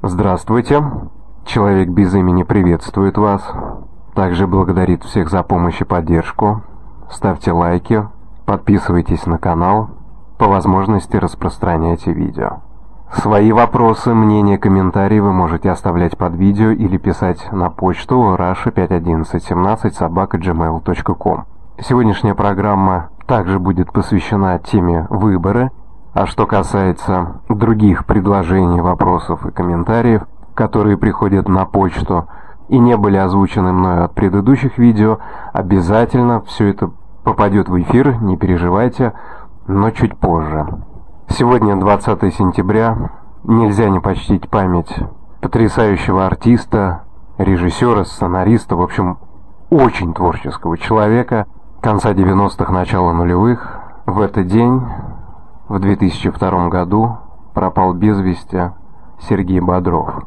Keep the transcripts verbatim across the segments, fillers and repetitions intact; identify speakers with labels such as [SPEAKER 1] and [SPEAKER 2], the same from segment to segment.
[SPEAKER 1] Здравствуйте. Человек без имени приветствует вас. Также благодарит всех за помощь и поддержку. Ставьте лайки, подписывайтесь на канал, по возможности распространяйте видео. Свои вопросы, мнения, комментарии вы можете оставлять под видео или писать на почту раша пять одиннадцать семнадцать собака джимейл точка ком. Сегодняшняя программа также будет посвящена теме выборы. А что касается других предложений, вопросов и комментариев, которые приходят на почту и не были озвучены мною от предыдущих видео, обязательно все это попадет в эфир, не переживайте, но чуть позже. Сегодня двадцатое сентября, нельзя не почтить память потрясающего артиста, режиссера, сценариста, в общем, очень творческого человека конца девяностых, начала нулевых. В этот день, в две тысячи втором году, пропал без вести Сергей Бодров.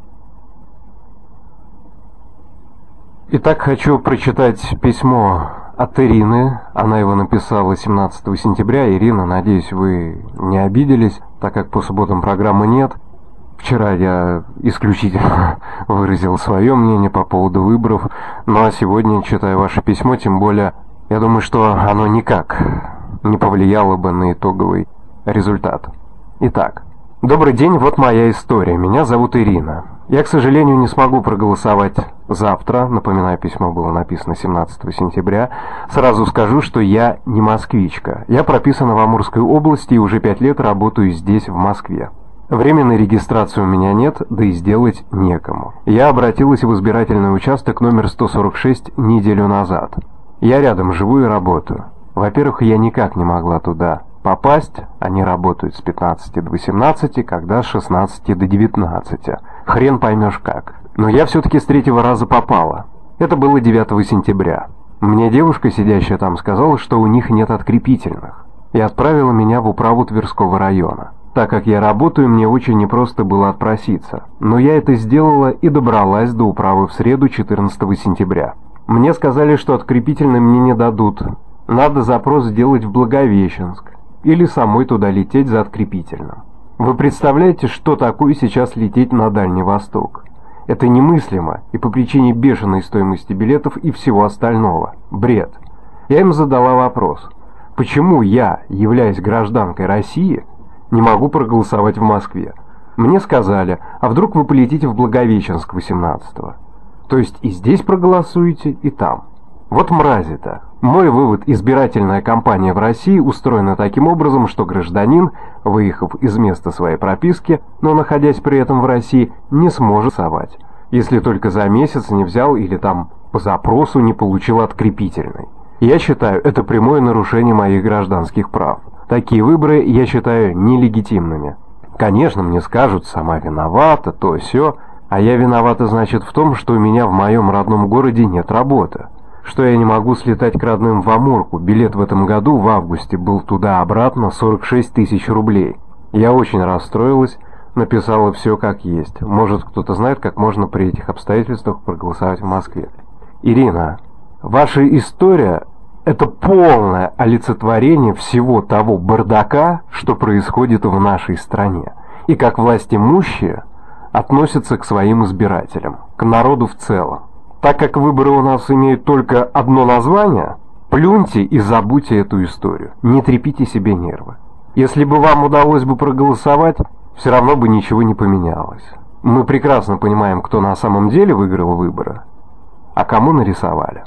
[SPEAKER 1] Итак, хочу прочитать письмо от Ирины. Она его написала семнадцатого сентября. Ирина, надеюсь, вы не обиделись, так как по субботам программы нет. Вчера я исключительно выразил свое мнение по поводу выборов, ну а сегодня читаю ваше письмо, тем более, я думаю, что оно никак не повлияло бы на итоговый результат. Итак, добрый день, вот моя история. Меня зовут Ирина. Я, к сожалению, не смогу проголосовать завтра. Напоминаю, письмо было написано семнадцатого сентября. Сразу скажу, что я не москвичка. Я прописана в Амурской области и уже пять лет работаю здесь, в Москве. Временной регистрации у меня нет, да и сделать некому. Я обратилась в избирательный участок номер сто сорок шесть неделю назад. Я рядом живу и работаю. Во-первых, я никак не могла туда попасть. Они работают с пятнадцати до восемнадцати, когда с шестнадцати до девятнадцати. Хрен поймешь как. Но я все-таки с третьего раза попала. Это было девятого сентября. Мне девушка, сидящая там, сказала, что у них нет открепительных, и отправила меня в управу Тверского района. Так как я работаю, мне очень непросто было отпроситься. Но я это сделала и добралась до управы в среду, четырнадцатого сентября. Мне сказали, что открепительные мне не дадут. Надо запрос сделать в Благовещенск или самой туда лететь за открепительным. Вы представляете, что такое сейчас лететь на Дальний Восток? Это немыслимо, и по причине бешеной стоимости билетов и всего остального. Бред. Я им задала вопрос, почему я, являясь гражданкой России, не могу проголосовать в Москве? Мне сказали, а вдруг вы полетите в Благовещенск восемнадцатого? То есть и здесь проголосуете, и там. Вот мрази-то. Мой вывод: избирательная кампания в России устроена таким образом, что гражданин, выехав из места своей прописки, но находясь при этом в России, не сможет голосовать, если только за месяц не взял или там по запросу не получил открепительный. Я считаю, это прямое нарушение моих гражданских прав. Такие выборы я считаю нелегитимными. Конечно, мне скажут, сама виновата, то сё, а я виновата, значит, в том, что у меня в моем родном городе нет работы. Что я не могу слетать к родным в Амурку. Билет в этом году, в августе, был туда-обратно сорок шесть тысяч рублей. Я очень расстроилась, написала все как есть. Может, кто-то знает, как можно при этих обстоятельствах проголосовать в Москве. Ирина, ваша история – это полное олицетворение всего того бардака, что происходит в нашей стране. И как властимущие относятся к своим избирателям, к народу в целом. Так как выборы у нас имеют только одно название, плюньте и забудьте эту историю. Не трепите себе нервы. Если бы вам удалось бы проголосовать, все равно бы ничего не поменялось. Мы прекрасно понимаем, кто на самом деле выиграл выборы, а кому нарисовали.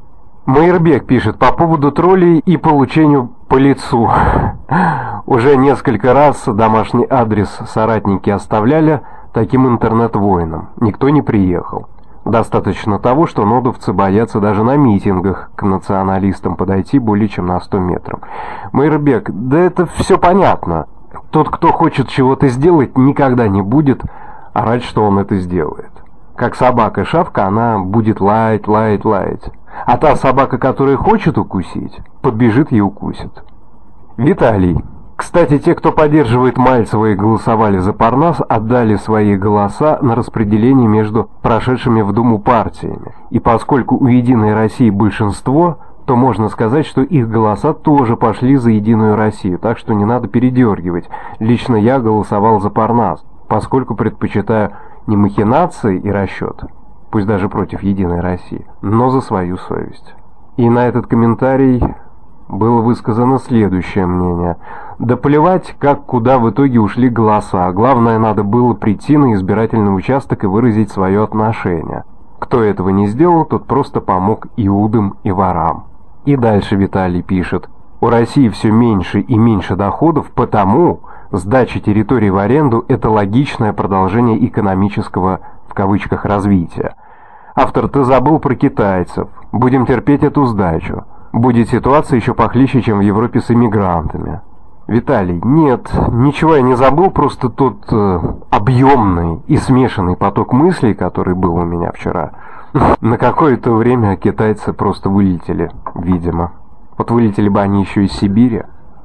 [SPEAKER 1] Майербек пишет по поводу троллей и получению по лицу. Уже несколько раз домашний адрес соратники оставляли таким интернет-воинам. Никто не приехал. Достаточно того, что нодовцы боятся даже на митингах к националистам подойти более чем на сто метров. Майербек, да это все понятно. Тот, кто хочет чего-то сделать, никогда не будет орать, что он это сделает. Как собака-шавка, она будет лаять, лаять, лаять. А та собака, которая хочет укусить, подбежит и укусит. Виталий. Кстати, те, кто поддерживает Мальцева и голосовали за Парнас, отдали свои голоса на распределение между прошедшими в Думу партиями. И поскольку у «Единой России» большинство, то можно сказать, что их голоса тоже пошли за «Единую Россию», так что не надо передергивать. Лично я голосовал за Парнас, поскольку предпочитаю не махинации и расчет, пусть даже против Единой России, но за свою совесть. И на этот комментарий было высказано следующее мнение. Да плевать, как куда в итоге ушли голоса, главное, надо было прийти на избирательный участок и выразить свое отношение. Кто этого не сделал, тот просто помог иудам и ворам. И дальше Виталий пишет. У России все меньше и меньше доходов, потому сдача территорий в аренду – это логичное продолжение экономического, в кавычках, развития. Автор, ты забыл про китайцев. Будем терпеть эту сдачу. Будет ситуация еще похлеще, чем в Европе с иммигрантами. Виталий, нет, ничего я не забыл, просто тот э, объемный и смешанный поток мыслей, который был у меня вчера, на какое-то время китайцы просто вылетели, видимо. Вот вылетели бы они еще из Сибири.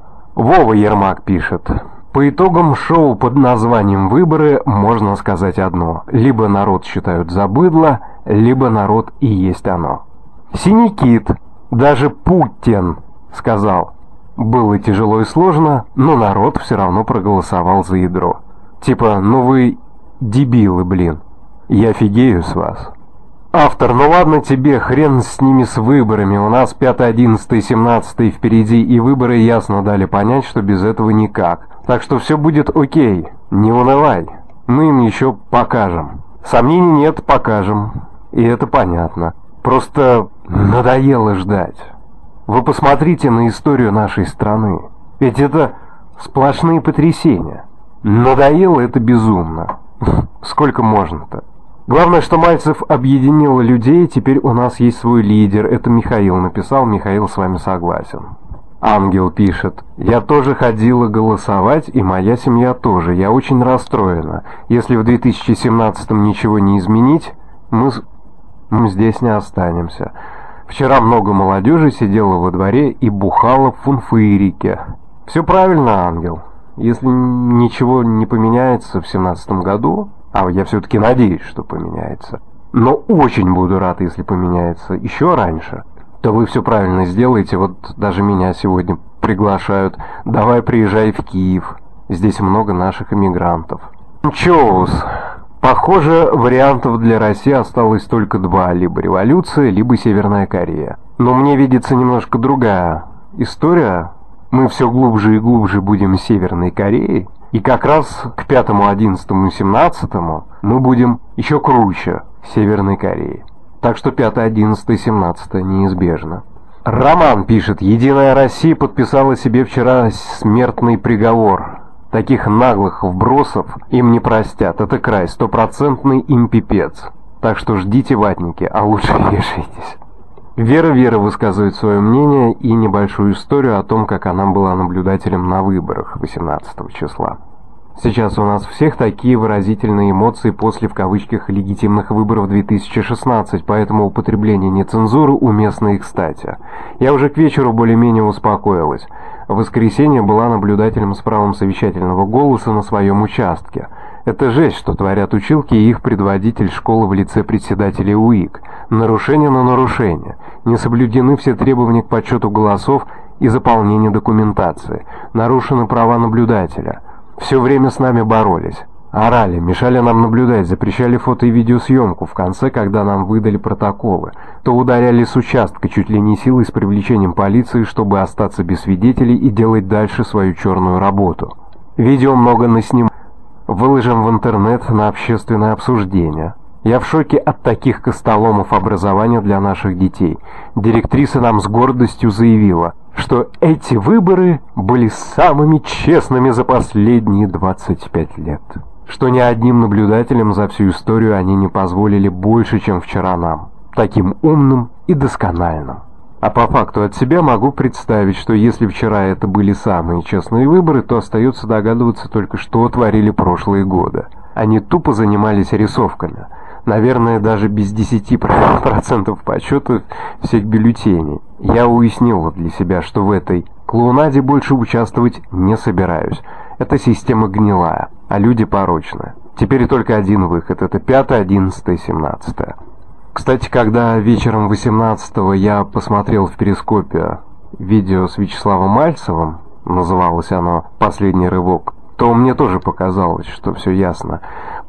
[SPEAKER 1] Вова Ермак пишет. По итогам шоу под названием «Выборы» можно сказать одно. Либо народ считают за быдло, либо народ и есть оно. Синий кит, даже Путин, сказал. Было тяжело и сложно, но народ все равно проголосовал за ядро. Типа, ну вы дебилы, блин. Я офигею с вас. Автор, ну ладно тебе, хрен с ними с выборами. У нас пятое, одиннадцатое, семнадцатое впереди, и выборы ясно дали понять, что без этого никак. Так что все будет окей, не унывай. Мы им еще покажем. Сомнений нет, покажем. И это понятно. Просто надоело ждать. Вы посмотрите на историю нашей страны. Ведь это сплошные потрясения. Надоело это безумно. Сколько можно-то? Главное, что Мальцев объединил людей, теперь у нас есть свой лидер. Это Михаил написал, Михаил с вами согласен. Ангел пишет. Я тоже ходила голосовать, и моя семья тоже. Я очень расстроена. Если в две тысячи семнадцатом ничего не изменить, мы, мы здесь не останемся. Вчера много молодежи сидела во дворе и бухала в фунфырике. Все правильно, Ангел. Если ничего не поменяется в семнадцатом году, а я все-таки надеюсь, что поменяется, но очень буду рад, если поменяется еще раньше, то вы все правильно сделаете. Вот даже меня сегодня приглашают. Давай приезжай в Киев. Здесь много наших иммигрантов. Чоус. Похоже, вариантов для России осталось только два. Либо революция, либо Северная Корея. Но мне видится немножко другая история. Мы все глубже и глубже будем Северной Кореей. И как раз к пятому, одиннадцатому и семнадцатому мы будем еще круче Северной Кореи. Так что пятое, одиннадцатое и семнадцатое неизбежно. Роман пишет. Единая Россия подписала себе вчера смертный приговор. Таких наглых вбросов им не простят. Это край, стопроцентный им пипец. Так что ждите, ватники, а лучше вешайтесь. Вера Вера высказывает свое мнение и небольшую историю о том, как она была наблюдателем на выборах восемнадцатого числа. Сейчас у нас всех такие выразительные эмоции после, в кавычках, легитимных выборов две тысячи шестнадцать, поэтому употребление нецензуры уместно и кстати. Я уже к вечеру более-менее успокоилась. В воскресенье была наблюдателем с правом совещательного голоса на своем участке. Это жесть, что творят училки и их предводитель школы в лице председателя УИК. Нарушение на нарушение. Не соблюдены все требования к подсчету голосов и заполнению документации. Нарушены права наблюдателя. Все время с нами боролись. Орали, мешали нам наблюдать, запрещали фото и видеосъемку. В конце, когда нам выдали протоколы, то ударяли с участка чуть ли не силой с привлечением полиции, чтобы остаться без свидетелей и делать дальше свою черную работу. Видео много наснимали. Выложим в интернет на общественное обсуждение. Я в шоке от таких костоломов образования для наших детей. Директриса нам с гордостью заявила, что эти выборы были самыми честными за последние двадцать пять лет. Что ни одним наблюдателям за всю историю они не позволили больше, чем вчера нам. Таким умным и доскональным. А по факту от себя могу представить, что если вчера это были самые честные выборы, то остается догадываться только, что творили прошлые годы. Они тупо занимались рисовками. Наверное, даже без десяти процентов подсчета всех бюллетеней. Я уяснил для себя, что в этой клоунаде больше участвовать не собираюсь. Эта система гнилая, а люди порочные. Теперь только один выход – это пятое, одиннадцатое, семнадцатое. Кстати, когда вечером восемнадцатого я посмотрел в перископе видео с Вячеславом Мальцевым, называлось оно «Последний рывок», то мне тоже показалось, что все ясно.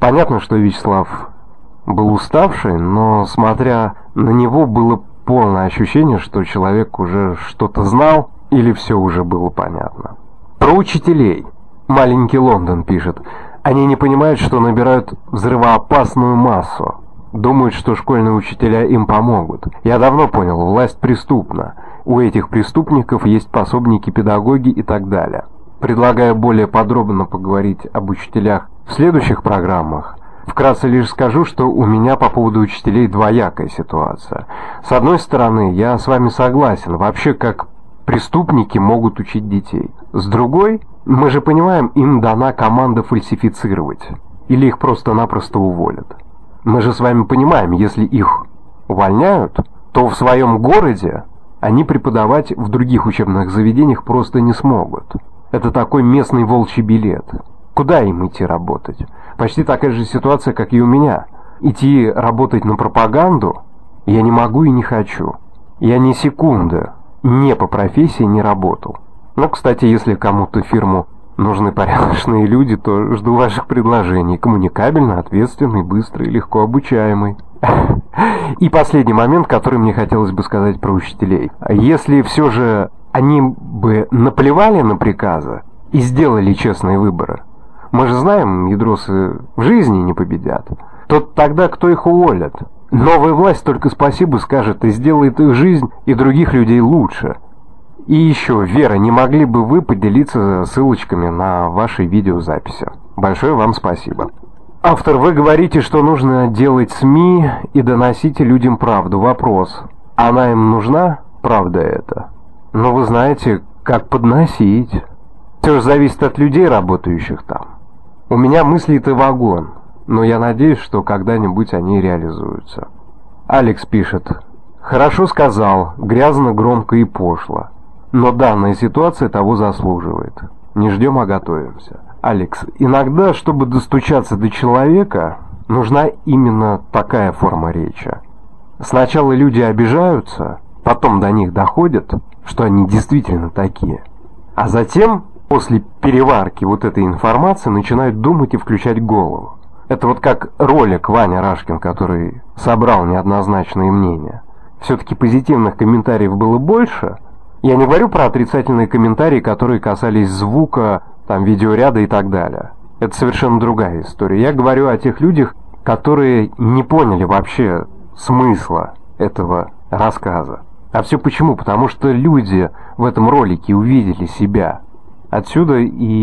[SPEAKER 1] Понятно, что Вячеслав был уставший, но, смотря на него, было полное ощущение, что человек уже что-то знал или все уже было понятно. Про учителей. Маленький Лондон пишет. Они не понимают, что набирают взрывоопасную массу. Думают, что школьные учителя им помогут. Я давно понял, власть преступна. У этих преступников есть пособники, педагоги и так далее. Предлагаю более подробно поговорить об учителях в следующих программах. Вкратце лишь скажу, что у меня по поводу учителей двоякая ситуация. С одной стороны, я с вами согласен, вообще как преступники могут учить детей. С другой, мы же понимаем, им дана команда фальсифицировать. Или их просто-напросто уволят. Мы же с вами понимаем, если их увольняют, то в своем городе они преподавать в других учебных заведениях просто не смогут. Это такой местный волчий билет. Куда им идти работать? Почти такая же ситуация, как и у меня. Идти работать на пропаганду я не могу и не хочу. Я ни секунды не по профессии не работал. Но, кстати, если кому-то в фирму нужны порядочные люди, то жду ваших предложений. Коммуникабельно, ответственный, быстрый, легко обучаемый. И последний момент, который мне хотелось бы сказать про учителей. Если все же они бы наплевали на приказы и сделали честные выборы, мы же знаем, ядросы в жизни не победят, то тогда кто их уволит? Новая власть только спасибо скажет и сделает их жизнь и других людей лучше. И еще, Вера, не могли бы вы поделиться ссылочками на ваши видеозаписи? Большое вам спасибо. Автор, вы говорите, что нужно делать СМИ и доносить людям правду. Вопрос, она им нужна? Правда это? Но вы знаете, как подносить. Все же зависит от людей, работающих там. У меня мысли-то вагон, но я надеюсь, что когда-нибудь они реализуются. Алекс пишет. Хорошо сказал, грязно, громко и пошло. Но данная ситуация того заслуживает. Не ждем, а готовимся. Алекс, иногда, чтобы достучаться до человека, нужна именно такая форма речи. Сначала люди обижаются, потом до них доходит, что они действительно такие. А затем, после переварки вот этой информации, начинают думать и включать голову. Это вот как ролик Ваня Рашкин, который собрал неоднозначные мнения. Все-таки позитивных комментариев было больше. Я не говорю про отрицательные комментарии, которые касались звука, там, видеоряда и так далее. Это совершенно другая история. Я говорю о тех людях, которые не поняли вообще смысла этого рассказа. А все почему? Потому что люди в этом ролике увидели себя. Отсюда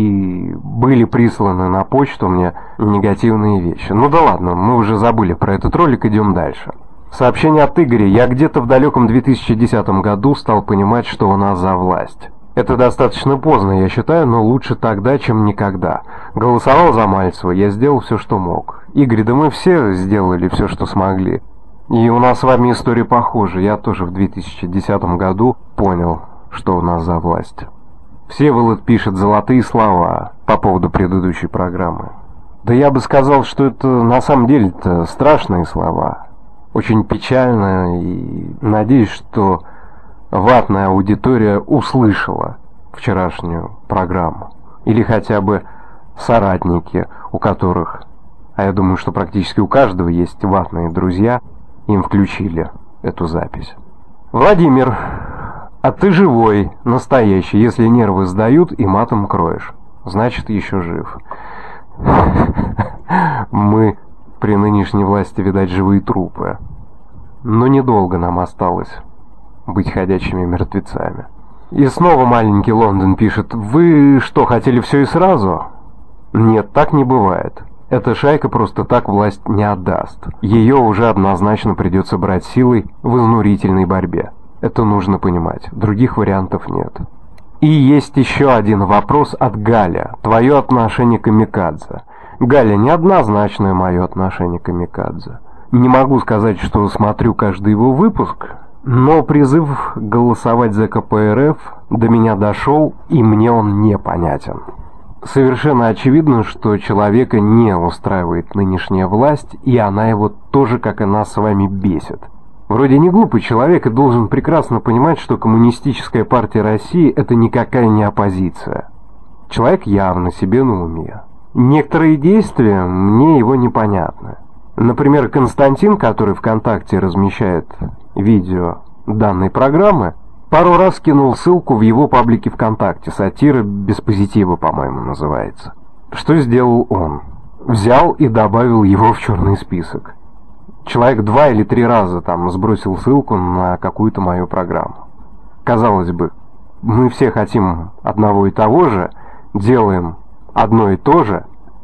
[SPEAKER 1] и были присланы на почту мне негативные вещи. Ну да ладно, мы уже забыли про этот ролик, идем дальше. Сообщение от Игоря. Я где-то в далеком две тысячи десятом году стал понимать, что у нас за власть. Это достаточно поздно, я считаю, но лучше тогда, чем никогда. Голосовал за Мальцева, я сделал все, что мог. Игорь, да мы все сделали все, что смогли. И у нас с вами история похожа. Я тоже в две тысячи десятом году понял, что у нас за власть. Всеволод пишет золотые слова по поводу предыдущей программы. Да я бы сказал, что это на самом деле-то страшные слова. Очень печально, и надеюсь, что ватная аудитория услышала вчерашнюю программу. Или хотя бы соратники, у которых, а я думаю, что практически у каждого есть ватные друзья, им включили эту запись. Владимир, а ты живой, настоящий, если нервы сдают и матом кроешь. Значит, еще жив. Мы при нынешней власти, видать, живые трупы. Но недолго нам осталось быть ходячими мертвецами. И снова маленький Лондон пишет. Вы что, хотели все и сразу? Нет, так не бывает. Эта шайка просто так власть не отдаст. Ее уже однозначно придется брать силой в изнурительной борьбе. Это нужно понимать. Других вариантов нет. И есть еще один вопрос от Галя. Твое отношение к камикадзе. Галя, неоднозначное мое отношение к камикадзе. Не могу сказать, что смотрю каждый его выпуск, но призыв голосовать за ка пэ эр эф до меня дошел, и мне он непонятен. Совершенно очевидно, что человека не устраивает нынешняя власть, и она его тоже, как и нас с вами, бесит. Вроде не глупый человек и должен прекрасно понимать, что Коммунистическая партия России – это никакая не оппозиция. Человек явно себе на уме. некоторые действия мне его непонятны. Например, Константин, который ВКонтакте размещает видео данной программы, пару раз кинул ссылку в его паблике ВКонтакте. «Сатира без позитива», по-моему, называется. Что сделал он? Взял и добавил его в черный список. Человек два или три раза там сбросил ссылку на какую-то мою программу. Казалось бы, мы все хотим одного и того же, делаем одно и то же,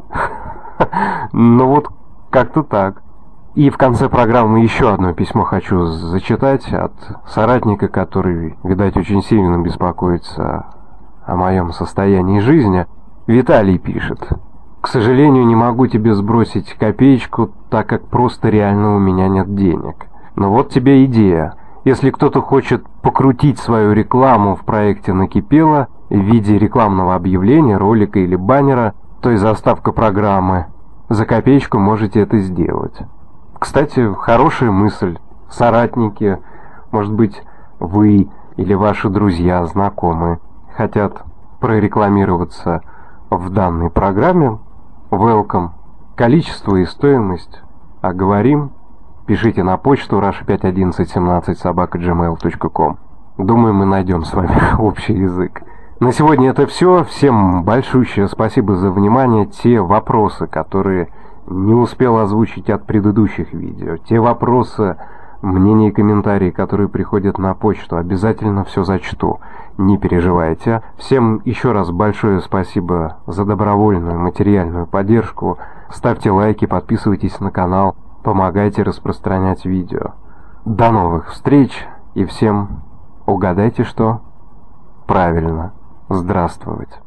[SPEAKER 1] но вот как-то так. И в конце программы еще одно письмо хочу зачитать от соратника, который, видать, очень сильно беспокоится о моем состоянии жизни. Виталий пишет: «К сожалению, не могу тебе сбросить копеечку, так как просто реально у меня нет денег. Но вот тебе идея. Если кто-то хочет покрутить свою рекламу в проекте «Накипело» в виде рекламного объявления, ролика или баннера, то и заставка программы, за копеечку можете это сделать». Кстати, хорошая мысль. Соратники, может быть, вы или ваши друзья, знакомые хотят прорекламироваться в данной программе. Welcome. Количество и стоимость оговорим. Пишите на почту раша пять одиннадцать семнадцать собака джимейл точка ком. Думаю, мы найдем с вами общий язык. На сегодня это все. Всем большущее спасибо за внимание. Те вопросы, которые не успел озвучить от предыдущих видео, те вопросы, мнения и комментарии, которые приходят на почту, обязательно все зачту. Не переживайте. Всем еще раз большое спасибо за добровольную материальную поддержку. Ставьте лайки, подписывайтесь на канал, помогайте распространять видео. До новых встреч и всем угадайте что? Правильно, здравствовать.